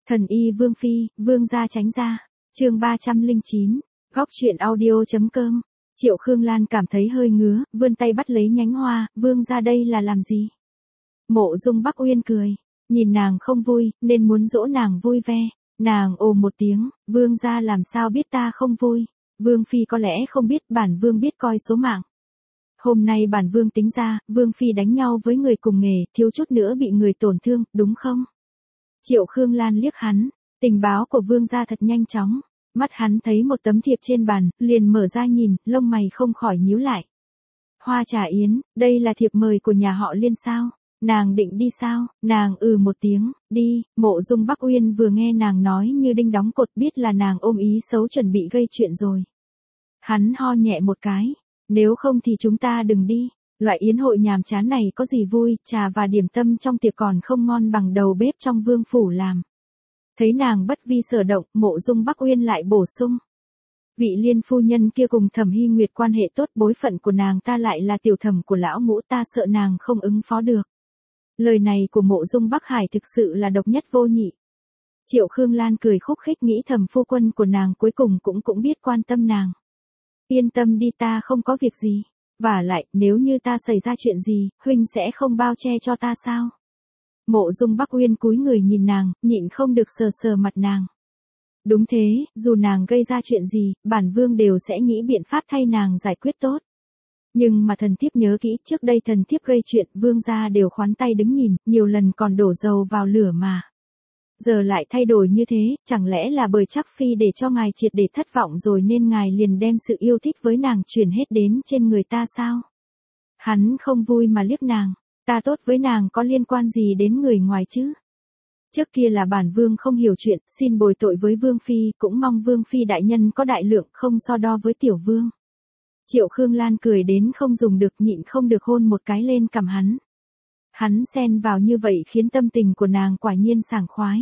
Thần y Vương Phi, Vương gia tránh ra. Chương 309. Góc truyện audio.com. Triệu Khương Lan cảm thấy hơi ngứa, vươn tay bắt lấy nhánh hoa, Vương gia đây là làm gì? Mộ Dung Bắc Uyên cười, nhìn nàng không vui, nên muốn dỗ nàng vui vẻ. Nàng ồ một tiếng, Vương gia làm sao biết ta không vui? Vương Phi có lẽ không biết, bản Vương biết coi số mạng. Hôm nay bản Vương tính ra, Vương Phi đánh nhau với người cùng nghề, thiếu chút nữa bị người tổn thương, đúng không? Triệu Khương Lan liếc hắn, tình báo của Vương gia thật nhanh chóng. Mắt hắn thấy một tấm thiệp trên bàn, liền mở ra nhìn, lông mày không khỏi nhíu lại. Hoa Trà Yến, đây là thiệp mời của nhà họ Liên sao? Nàng định đi sao? Nàng một tiếng, đi. Mộ Dung Bắc Uyên vừa nghe nàng nói như đinh đóng cột, biết là nàng ôm ý xấu chuẩn bị gây chuyện rồi. Hắn ho nhẹ một cái, nếu không thì chúng ta đừng đi. Loại yến hội nhàm chán này có gì vui, trà và điểm tâm trong tiệc còn không ngon bằng đầu bếp trong vương phủ làm. Thấy nàng bất vi sở động, Mộ Dung Bắc Uyên lại bổ sung. Vị Liên phu nhân kia cùng Thẩm Hy Nguyệt quan hệ tốt, bối phận của nàng ta lại là tiểu thẩm của lão Ngũ, ta sợ nàng không ứng phó được. Lời này của Mộ Dung Bắc Hải thực sự là độc nhất vô nhị. Triệu Khương Lan cười khúc khích, nghĩ thầm phu quân của nàng cuối cùng cũng biết quan tâm nàng. Yên tâm đi, ta không có việc gì. Vả lại, nếu như ta xảy ra chuyện gì, huynh sẽ không bao che cho ta sao? Mộ Dung Bắc Uyên cúi người nhìn nàng, nhịn không được sờ sờ mặt nàng. Đúng thế, dù nàng gây ra chuyện gì, bản Vương đều sẽ nghĩ biện pháp thay nàng giải quyết tốt. Nhưng mà thần thiếp nhớ kỹ, trước đây thần thiếp gây chuyện, Vương gia đều khoán tay đứng nhìn, nhiều lần còn đổ dầu vào lửa mà. Giờ lại thay đổi như thế, chẳng lẽ là bởi Trác Phi để cho ngài triệt để thất vọng rồi nên ngài liền đem sự yêu thích với nàng chuyển hết đến trên người ta sao? Hắn không vui mà liếc nàng, ta tốt với nàng có liên quan gì đến người ngoài chứ? Trước kia là bản Vương không hiểu chuyện, xin bồi tội với Vương Phi, cũng mong Vương Phi đại nhân có đại lượng, không so đo với tiểu Vương. Triệu Khương Lan cười đến không dùng được, nhịn không được hôn một cái lên cằm hắn. Hắn xen vào như vậy khiến tâm tình của nàng quả nhiên sảng khoái.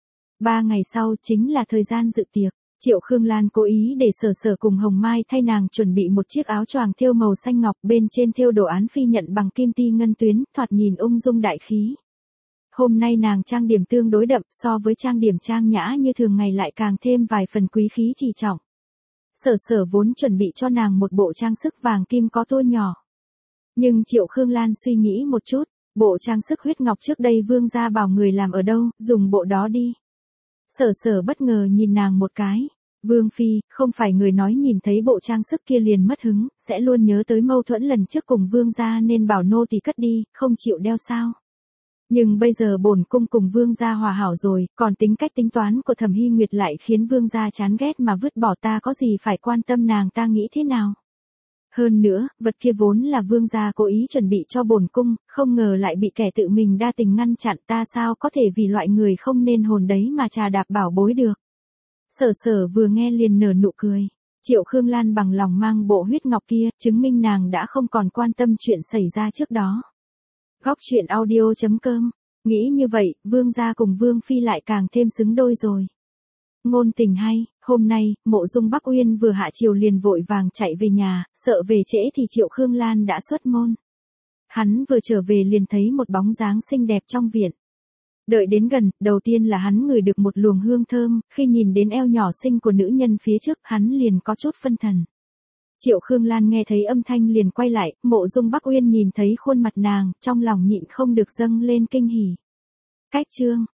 3 ngày sau chính là thời gian dự tiệc. Triệu Khương Lan cố ý để Sở Sở cùng Hồng Mai thay nàng chuẩn bị một chiếc áo choàng thêu màu xanh ngọc, bên trên thêu đồ án phi nhận bằng kim ti ngân tuyến, thoạt nhìn ung dung đại khí. Hôm nay nàng trang điểm tương đối đậm, so với trang điểm trang nhã như thường ngày lại càng thêm vài phần quý khí trì trọng. Sở Sở vốn chuẩn bị cho nàng một bộ trang sức vàng kim có tua nhỏ. Nhưng Triệu Khương Lan suy nghĩ một chút, bộ trang sức huyết ngọc trước đây Vương gia bảo người làm ở đâu, dùng bộ đó đi. Sở Sở bất ngờ nhìn nàng một cái. Vương Phi, không phải người nói nhìn thấy bộ trang sức kia liền mất hứng, sẽ luôn nhớ tới mâu thuẫn lần trước cùng Vương gia nên bảo nô tỳ cất đi, không chịu đeo sao? Nhưng bây giờ bổn cung cùng Vương gia hòa hảo rồi, còn tính cách tính toán của Thẩm Hy Nguyệt lại khiến Vương gia chán ghét mà vứt bỏ, ta có gì phải quan tâm nàng ta nghĩ thế nào? Hơn nữa, vật kia vốn là Vương gia cố ý chuẩn bị cho bổn cung, không ngờ lại bị kẻ tự mình đa tình ngăn chặn, ta sao có thể vì loại người không nên hồn đấy mà trà đạp bảo bối được. Sở Sở vừa nghe liền nở nụ cười. Triệu Khương Lan bằng lòng mang bộ huyết ngọc kia, chứng minh nàng đã không còn quan tâm chuyện xảy ra trước đó. Góc truyện audio.com. Nghĩ như vậy, Vương gia cùng Vương Phi lại càng thêm xứng đôi rồi. Ngôn tình hay, hôm nay, Mộ Dung Bắc Uyên vừa hạ chiều liền vội vàng chạy về nhà, sợ về trễ thì Triệu Khương Lan đã xuất môn. Hắn vừa trở về liền thấy một bóng dáng xinh đẹp trong viện. Đợi đến gần, đầu tiên là hắn ngửi được một luồng hương thơm, khi nhìn đến eo nhỏ xinh của nữ nhân phía trước, hắn liền có chút phân thần. Triệu Khương Lan nghe thấy âm thanh liền quay lại, Mộ Dung Bắc Uyên nhìn thấy khuôn mặt nàng, trong lòng nhịn không được dâng lên kinh hỉ. Cách chương